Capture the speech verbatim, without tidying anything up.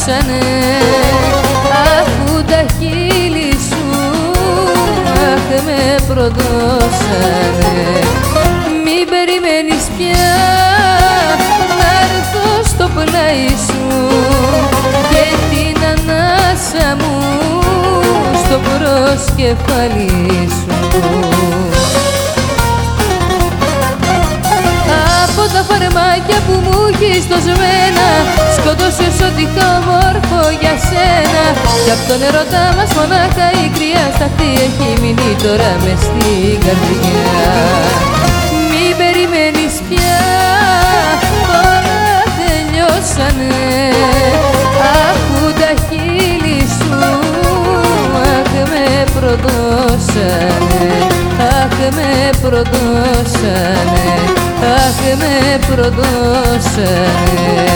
τελειώσανε, αφού τα χείλη σου αχ με προδώσανε. Μην περιμένεις πια να έρθω στο πλάι σου και την ανάσα μου στο προσκεφάλι σου. Από τα φαρμάκια που μου έχεις δοσμένα σκότωσες ό,τι είχα όμορφο για σένα, κι απ' τον ερώτα μας μονάχα η κρύα σταχτή έχει μείνει τώρα μες στην καρδιά. Μην περιμένεις πια, όλα τελειώσανε, αφού τα χείλη σου αχ με προδώσανε, αχ με προδώσανε, αχ με προδώσανε.